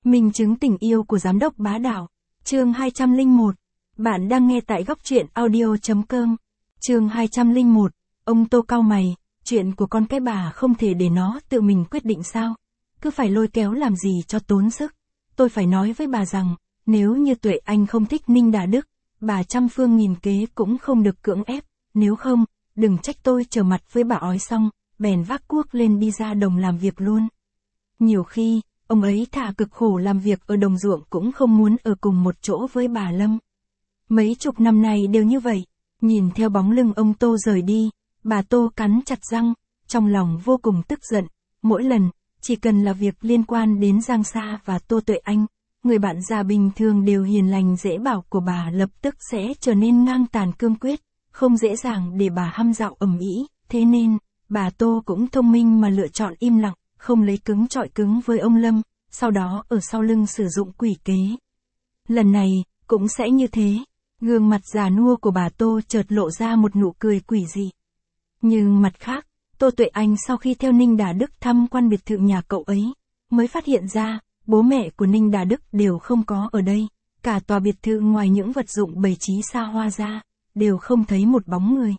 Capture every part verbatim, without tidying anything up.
Minh chứng tình yêu của giám đốc bá đạo. Chương hai trăm lẻ một. Bạn đang nghe tại góc truyện audio chấm com. Chương hai trăm lẻ một. Ông Tô cau mày, chuyện của con cái bà không thể để nó tự mình quyết định sao? Cứ phải lôi kéo làm gì cho tốn sức. Tôi phải nói với bà rằng, nếu như Tuệ Anh không thích Ninh Đà Đức, bà trăm phương nghìn kế cũng không được cưỡng ép, nếu không, đừng trách tôi trở mặt với bà ói xong, bèn vác cuốc lên đi ra đồng làm việc luôn. Nhiều khi, ông ấy thà cực khổ làm việc ở đồng ruộng cũng không muốn ở cùng một chỗ với bà Lâm. Mấy chục năm nay đều như vậy, nhìn theo bóng lưng ông Tô rời đi, bà Tô cắn chặt răng, trong lòng vô cùng tức giận, mỗi lần, chỉ cần là việc liên quan đến Giang Sa và Tô Tuệ Anh, người bạn già bình thường đều hiền lành dễ bảo của bà lập tức sẽ trở nên ngang tàn cương quyết, không dễ dàng để bà hăm dạo ầm ĩ, thế nên, bà Tô cũng thông minh mà lựa chọn im lặng, không lấy cứng chọi cứng với ông Lâm, sau đó ở sau lưng sử dụng quỷ kế. Lần này, cũng sẽ như thế, gương mặt già nua của bà Tô chợt lộ ra một nụ cười quỷ dị. Nhưng mặt khác, Tô Tuệ Anh sau khi theo Ninh Đà Đức thăm quan biệt thự nhà cậu ấy, mới phát hiện ra, bố mẹ của Ninh Đà Đức đều không có ở đây, cả tòa biệt thự ngoài những vật dụng bày trí xa hoa ra, đều không thấy một bóng người.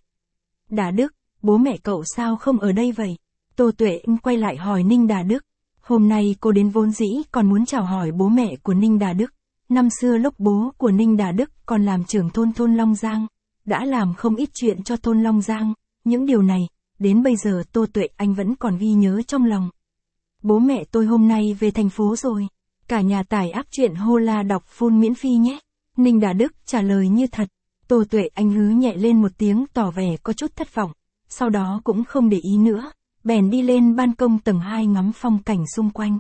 Đà Đức, bố mẹ cậu sao không ở đây vậy? Tô Tuệ Anh quay lại hỏi Ninh Đà Đức. Hôm nay cô đến vốn dĩ còn muốn chào hỏi bố mẹ của Ninh Đà Đức. Năm xưa lúc bố của Ninh Đà Đức còn làm trưởng thôn thôn Long Giang, đã làm không ít chuyện cho thôn Long Giang, những điều này, đến bây giờ Tô Tuệ Anh vẫn còn ghi nhớ trong lòng. Bố mẹ tôi hôm nay về thành phố rồi, cả nhà tải áp chuyện hô la đọc full miễn phí nhé. Ninh Đà Đức trả lời như thật. Tô Tuệ Anh hứ nhẹ lên một tiếng tỏ vẻ có chút thất vọng, sau đó cũng không để ý nữa, bèn đi lên ban công tầng hai ngắm phong cảnh xung quanh.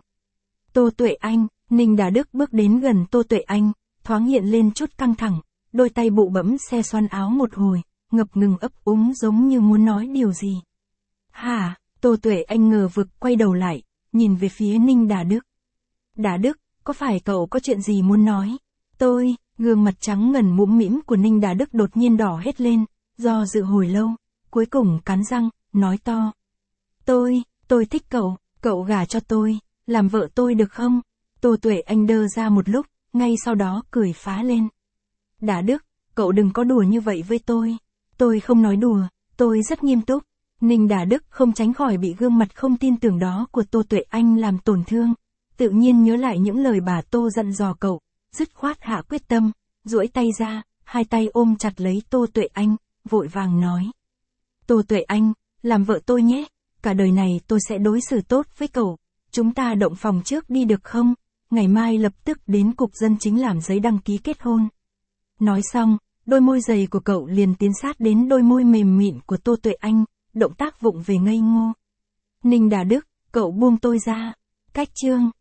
Tô Tuệ Anh, Ninh Đà Đức bước đến gần Tô Tuệ Anh, thoáng hiện lên chút căng thẳng, đôi tay bụ bẫm xe xoăn áo một hồi, ngập ngừng ấp úng giống như muốn nói điều gì. Hả? Tô Tuệ Anh ngờ vực quay đầu lại, nhìn về phía Ninh Đà Đức. Đà Đức, có phải cậu có chuyện gì muốn nói? Tôi, gương mặt trắng ngần mũm mĩm của Ninh Đà Đức đột nhiên đỏ hết lên, do dự hồi lâu, cuối cùng cắn răng, nói to. Tôi, tôi thích cậu, cậu gả cho tôi, làm vợ tôi được không? Tô Tuệ Anh đơ ra một lúc, ngay sau đó cười phá lên. Đà Đức, cậu đừng có đùa như vậy với tôi. Tôi không nói đùa, tôi rất nghiêm túc. Ninh Đà Đức không tránh khỏi bị gương mặt không tin tưởng đó của Tô Tuệ Anh làm tổn thương. Tự nhiên nhớ lại những lời bà Tô dặn dò cậu, dứt khoát hạ quyết tâm, duỗi tay ra, hai tay ôm chặt lấy Tô Tuệ Anh, vội vàng nói. Tô Tuệ Anh, làm vợ tôi nhé, cả đời này tôi sẽ đối xử tốt với cậu. Chúng ta động phòng trước đi được không? Ngày mai lập tức đến cục dân chính làm giấy đăng ký kết hôn. Nói xong, đôi môi dày của cậu liền tiến sát đến đôi môi mềm mịn của Tô Tuệ Anh, động tác vụng về ngây ngô. Ninh Đà Đức, cậu buông tôi ra. Cách chương.